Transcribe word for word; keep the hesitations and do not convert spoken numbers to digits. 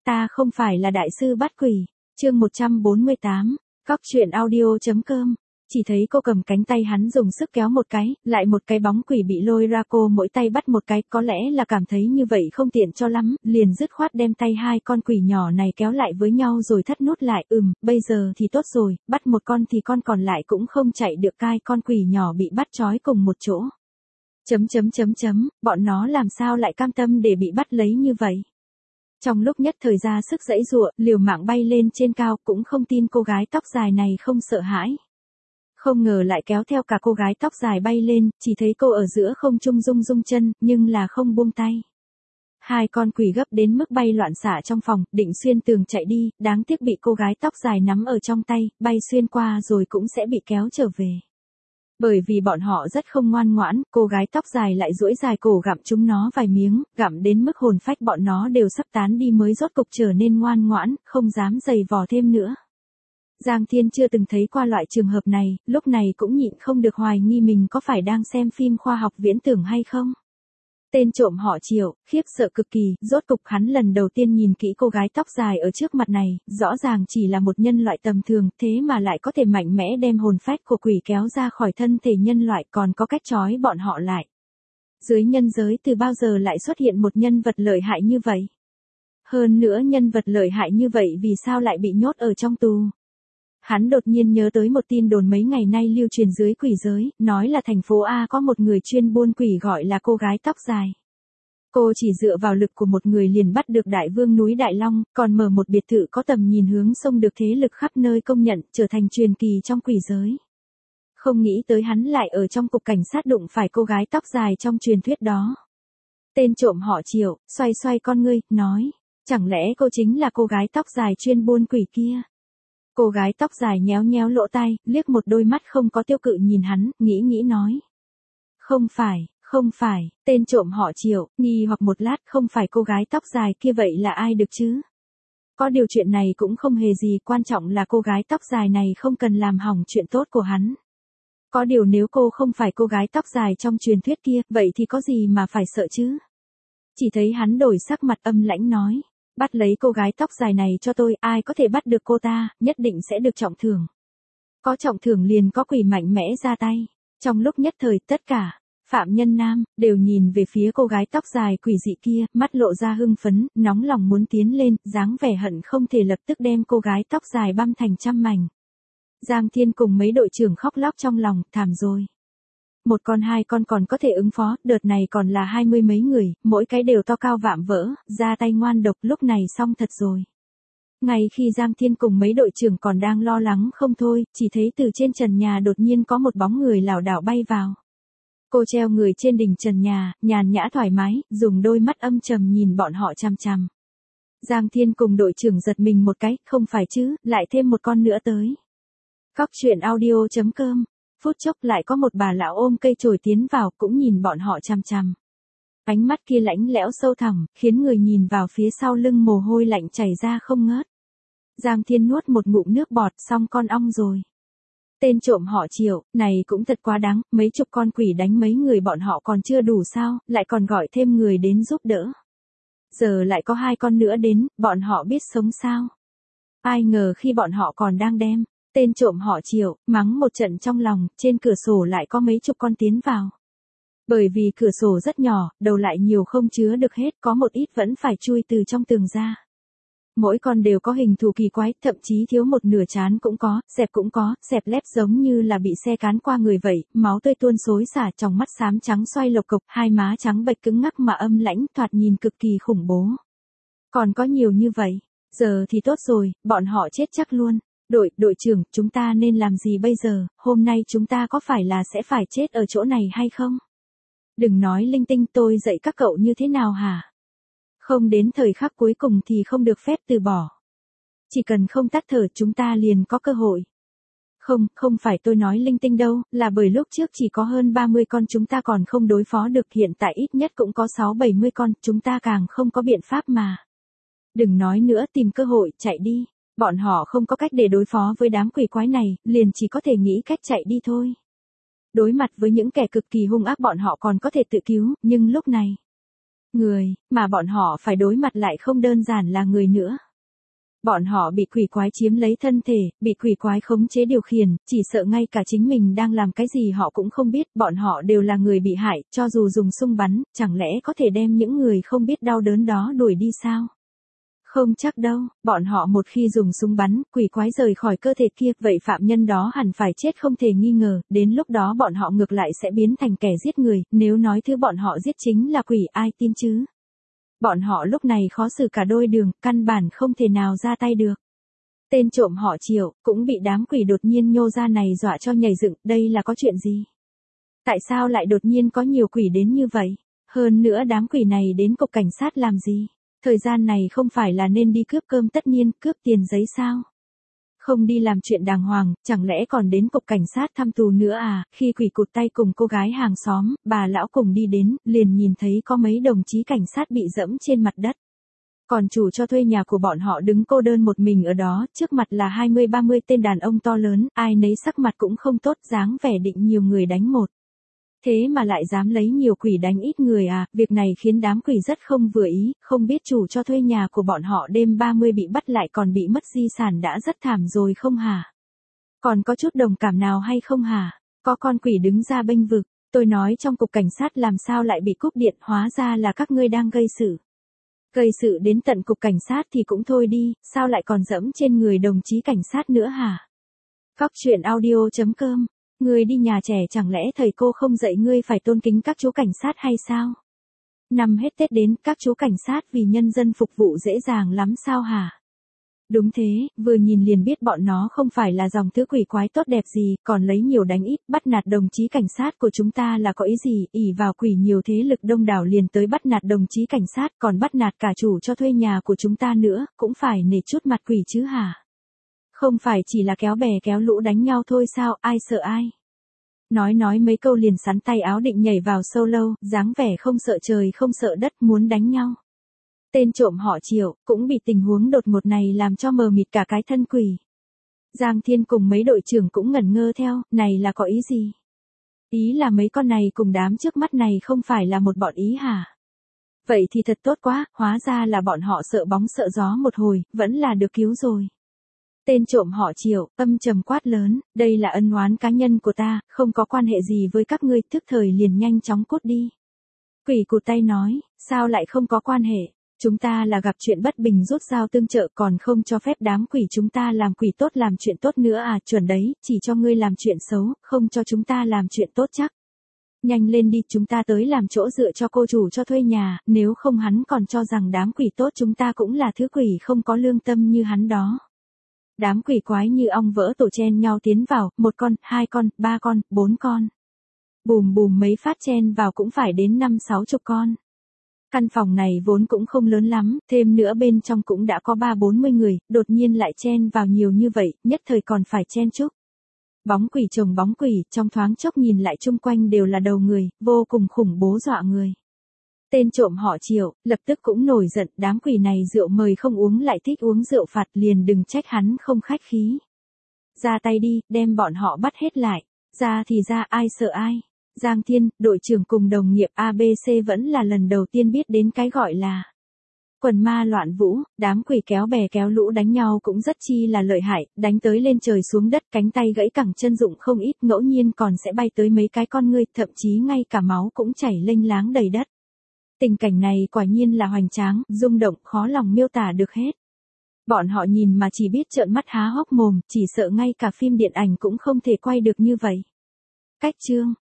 ta không phải là đại sư bắt quỷ. Chương một trăm bốn mươi tám, Cóc truyện audio.com. Chỉ thấy cô cầm cánh tay hắn dùng sức kéo một cái, lại một cái bóng quỷ bị lôi ra, cô mỗi tay bắt một cái, có lẽ là cảm thấy như vậy không tiện cho lắm, liền dứt khoát đem tay hai con quỷ nhỏ này kéo lại với nhau rồi thắt nút lại. Ừm, bây giờ thì tốt rồi, bắt một con thì con còn lại cũng không chạy được, cai con quỷ nhỏ bị bắt trói cùng một chỗ. Chấm chấm chấm chấm, bọn nó làm sao lại cam tâm để bị bắt lấy như vậy? Trong lúc nhất thời ra sức giãy giụa, liều mạng bay lên trên cao, cũng không tin cô gái tóc dài này không sợ hãi. Không ngờ lại kéo theo cả cô gái tóc dài bay lên, chỉ thấy cô ở giữa không trung rung rung chân, nhưng là không buông tay. Hai con quỷ gấp đến mức bay loạn xạ trong phòng, định xuyên tường chạy đi, đáng tiếc bị cô gái tóc dài nắm ở trong tay, bay xuyên qua rồi cũng sẽ bị kéo trở về. Bởi vì bọn họ rất không ngoan ngoãn, cô gái tóc dài lại duỗi dài cổ gặm chúng nó vài miếng, gặm đến mức hồn phách bọn nó đều sắp tán đi mới rốt cục trở nên ngoan ngoãn, không dám giày vò thêm nữa. Giang Thiên chưa từng thấy qua loại trường hợp này, lúc này cũng nhịn không được hoài nghi mình có phải đang xem phim khoa học viễn tưởng hay không. Tên trộm họ Triệu, khiếp sợ cực kỳ, rốt cục hắn lần đầu tiên nhìn kỹ cô gái tóc dài ở trước mặt này, rõ ràng chỉ là một nhân loại tầm thường, thế mà lại có thể mạnh mẽ đem hồn phách của quỷ kéo ra khỏi thân thể nhân loại, còn có cách trói bọn họ lại. Dưới nhân giới từ bao giờ lại xuất hiện một nhân vật lợi hại như vậy? Hơn nữa nhân vật lợi hại như vậy vì sao lại bị nhốt ở trong tù? Hắn đột nhiên nhớ tới một tin đồn mấy ngày nay lưu truyền dưới quỷ giới, nói là thành phố A có một người chuyên buôn quỷ gọi là cô gái tóc dài. Cô chỉ dựa vào lực của một người liền bắt được đại vương núi Đại Long, còn mở một biệt thự có tầm nhìn hướng sông được thế lực khắp nơi công nhận, trở thành truyền kỳ trong quỷ giới. Không nghĩ tới hắn lại ở trong cục cảnh sát đụng phải cô gái tóc dài trong truyền thuyết đó. Tên trộm họ Triệu, xoay xoay con ngươi, nói, chẳng lẽ cô chính là cô gái tóc dài chuyên buôn quỷ kia? Cô gái tóc dài nhéo nhéo lỗ tai, liếc một đôi mắt không có tiêu cự nhìn hắn, nghĩ nghĩ nói. Không phải, không phải, tên trộm họ Triệu, nghi hoặc một lát, không phải cô gái tóc dài kia vậy là ai được chứ? Có điều chuyện này cũng không hề gì, quan trọng là cô gái tóc dài này không cần làm hỏng chuyện tốt của hắn. Có điều nếu cô không phải cô gái tóc dài trong truyền thuyết kia, vậy thì có gì mà phải sợ chứ? Chỉ thấy hắn đổi sắc mặt âm lãnh nói. Bắt lấy cô gái tóc dài này cho tôi, ai có thể bắt được cô ta, nhất định sẽ được trọng thưởng. Có trọng thưởng liền có quỷ mạnh mẽ ra tay. Trong lúc nhất thời tất cả, phạm nhân nam, đều nhìn về phía cô gái tóc dài quỷ dị kia, mắt lộ ra hưng phấn, nóng lòng muốn tiến lên, dáng vẻ hận không thể lập tức đem cô gái tóc dài băm thành trăm mảnh. Giang Thiên cùng mấy đội trưởng khóc lóc trong lòng, thảm rồi. Một con hai con còn có thể ứng phó, đợt này còn là hai mươi mấy người, mỗi cái đều to cao vạm vỡ, ra tay ngoan độc, lúc này xong thật rồi. Ngay khi Giang Thiên cùng mấy đội trưởng còn đang lo lắng không thôi, chỉ thấy từ trên trần nhà đột nhiên có một bóng người lảo đảo bay vào. Cô treo người trên đỉnh trần nhà, nhàn nhã thoải mái, dùng đôi mắt âm trầm nhìn bọn họ chằm chằm. Giang Thiên cùng đội trưởng giật mình một cái, không phải chứ, lại thêm một con nữa tới. Cóc truyện audio.com. Phút chốc lại có một bà lão ôm cây chổi tiến vào, cũng nhìn bọn họ chằm chằm. Ánh mắt kia lãnh lẽo sâu thẳm, khiến người nhìn vào phía sau lưng mồ hôi lạnh chảy ra không ngớt. Giang Thiên nuốt một ngụm nước bọt, xong con ong rồi. Tên trộm họ Triệu, này cũng thật quá đáng, mấy chục con quỷ đánh mấy người bọn họ còn chưa đủ sao, lại còn gọi thêm người đến giúp đỡ. Giờ lại có hai con nữa đến, bọn họ biết sống sao? Ai ngờ khi bọn họ còn đang đem tên trộm họ Triệu, mắng một trận trong lòng, trên cửa sổ lại có mấy chục con tiến vào. Bởi vì cửa sổ rất nhỏ, đầu lại nhiều không chứa được hết, có một ít vẫn phải chui từ trong tường ra. Mỗi con đều có hình thù kỳ quái, thậm chí thiếu một nửa trán cũng có, xẹp cũng có, xẹp lép giống như là bị xe cán qua người vậy, máu tươi tuôn xối xả, trong mắt xám trắng xoay lộc cộc, hai má trắng bệch cứng ngắc mà âm lãnh, thoạt nhìn cực kỳ khủng bố. Còn có nhiều như vậy, giờ thì tốt rồi, bọn họ chết chắc luôn. Đội, đội trưởng, chúng ta nên làm gì bây giờ, hôm nay chúng ta có phải là sẽ phải chết ở chỗ này hay không? Đừng nói linh tinh, tôi dạy các cậu như thế nào hả? Không đến thời khắc cuối cùng thì không được phép từ bỏ. Chỉ cần không tắt thở chúng ta liền có cơ hội. Không, không phải tôi nói linh tinh đâu, là bởi lúc trước chỉ có hơn ba mươi con chúng ta còn không đối phó được, hiện tại ít nhất cũng có sáu bảy mươi con, chúng ta càng không có biện pháp mà. Đừng nói nữa, tìm cơ hội, chạy đi. Bọn họ không có cách để đối phó với đám quỷ quái này, liền chỉ có thể nghĩ cách chạy đi thôi. Đối mặt với những kẻ cực kỳ hung ác bọn họ còn có thể tự cứu, nhưng lúc này, người, mà bọn họ phải đối mặt lại không đơn giản là người nữa. Bọn họ bị quỷ quái chiếm lấy thân thể, bị quỷ quái khống chế điều khiển, chỉ sợ ngay cả chính mình đang làm cái gì họ cũng không biết, bọn họ đều là người bị hại, cho dù dùng sung bắn, chẳng lẽ có thể đem những người không biết đau đớn đó đuổi đi sao? Không chắc đâu, bọn họ một khi dùng súng bắn, quỷ quái rời khỏi cơ thể kia, vậy phạm nhân đó hẳn phải chết không thể nghi ngờ, đến lúc đó bọn họ ngược lại sẽ biến thành kẻ giết người, nếu nói thứ bọn họ giết chính là quỷ ai tin chứ? Bọn họ lúc này khó xử cả đôi đường, căn bản không thể nào ra tay được. Tên trộm họ Triệu, cũng bị đám quỷ đột nhiên nhô ra này dọa cho nhảy dựng, đây là có chuyện gì? Tại sao lại đột nhiên có nhiều quỷ đến như vậy? Hơn nữa đám quỷ này đến cục cảnh sát làm gì? Thời gian này không phải là nên đi cướp cơm tất nhiên, cướp tiền giấy sao? Không đi làm chuyện đàng hoàng, chẳng lẽ còn đến cục cảnh sát thăm tù nữa à? Khi quỷ cụt tay cùng cô gái hàng xóm, bà lão cùng đi đến, liền nhìn thấy có mấy đồng chí cảnh sát bị dẫm trên mặt đất. Còn chủ cho thuê nhà của bọn họ đứng cô đơn một mình ở đó, trước mặt là hai mươi ba mươi tên đàn ông to lớn, ai nấy sắc mặt cũng không tốt, dáng vẻ định nhiều người đánh một. Thế mà lại dám lấy nhiều quỷ đánh ít người à, việc này khiến đám quỷ rất không vừa ý, không biết chủ cho thuê nhà của bọn họ đêm ba mươi bị bắt lại còn bị mất di sản đã rất thảm rồi không hả? Còn có chút đồng cảm nào hay không hả? Có con quỷ đứng ra bênh vực, tôi nói trong cục cảnh sát làm sao lại bị cúp điện, hóa ra là các ngươi đang gây sự. Gây sự đến tận cục cảnh sát thì cũng thôi đi, sao lại còn dẫm trên người đồng chí cảnh sát nữa hả? Cóc truyện audio chấm com. Ngươi đi nhà trẻ chẳng lẽ thầy cô không dạy ngươi phải tôn kính các chú cảnh sát hay sao? Năm hết Tết đến, các chú cảnh sát vì nhân dân phục vụ dễ dàng lắm sao hả? Đúng thế, vừa nhìn liền biết bọn nó không phải là dòng thứ quỷ quái tốt đẹp gì, còn lấy nhiều đánh ít, bắt nạt đồng chí cảnh sát của chúng ta là có ý gì, ỷ vào quỷ nhiều thế lực đông đảo liền tới bắt nạt đồng chí cảnh sát, còn bắt nạt cả chủ cho thuê nhà của chúng ta nữa, cũng phải nể chút mặt quỷ chứ hả? Không phải chỉ là kéo bè kéo lũ đánh nhau thôi sao, ai sợ ai? Nói nói mấy câu liền sắn tay áo định nhảy vào solo, dáng vẻ không sợ trời không sợ đất muốn đánh nhau. Tên trộm họ Triệu, cũng bị tình huống đột ngột này làm cho mờ mịt cả cái thân quỷ. Giang Thiên cùng mấy đội trưởng cũng ngẩn ngơ theo, này là có ý gì? Ý là mấy con này cùng đám trước mắt này không phải là một bọn ý hả? Vậy thì thật tốt quá, hóa ra là bọn họ sợ bóng sợ gió một hồi, vẫn là được cứu rồi. Tên trộm họ Triệu, âm trầm quát lớn, đây là ân oán cá nhân của ta, không có quan hệ gì với các ngươi, tức thời liền nhanh chóng cút đi. Quỷ cụt tay nói, sao lại không có quan hệ, chúng ta là gặp chuyện bất bình rút dao tương trợ còn không cho phép đám quỷ chúng ta làm quỷ tốt làm chuyện tốt nữa à, chuẩn đấy, chỉ cho ngươi làm chuyện xấu, không cho chúng ta làm chuyện tốt chắc. Nhanh lên đi, chúng ta tới làm chỗ dựa cho cô chủ cho thuê nhà, nếu không hắn còn cho rằng đám quỷ tốt chúng ta cũng là thứ quỷ không có lương tâm như hắn đó. Đám quỷ quái như ong vỡ tổ chen nhau tiến vào, một con, hai con, ba con, bốn con. Bùm bùm mấy phát chen vào cũng phải đến năm sáu chục con. Căn phòng này vốn cũng không lớn lắm, thêm nữa bên trong cũng đã có ba bốn mươi người, đột nhiên lại chen vào nhiều như vậy, nhất thời còn phải chen chúc. Bóng quỷ chồng bóng quỷ, trong thoáng chốc nhìn lại chung quanh đều là đầu người, vô cùng khủng bố dọa người. Tên trộm họ Triệu, lập tức cũng nổi giận, đám quỷ này rượu mời không uống lại thích uống rượu phạt liền đừng trách hắn không khách khí. Ra tay đi, đem bọn họ bắt hết lại, ra thì ra ai sợ ai. Giang Thiên, đội trưởng cùng đồng nghiệp a bê xê vẫn là lần đầu tiên biết đến cái gọi là quần ma loạn vũ, đám quỷ kéo bè kéo lũ đánh nhau cũng rất chi là lợi hại, đánh tới lên trời xuống đất, cánh tay gãy cẳng chân dụng không ít, ngẫu nhiên còn sẽ bay tới mấy cái con ngươi, thậm chí ngay cả máu cũng chảy lênh láng đầy đất. Tình cảnh này quả nhiên là hoành tráng, rung động, khó lòng miêu tả được hết. Bọn họ nhìn mà chỉ biết trợn mắt há hốc mồm, chỉ sợ ngay cả phim điện ảnh cũng không thể quay được như vậy. Cách chương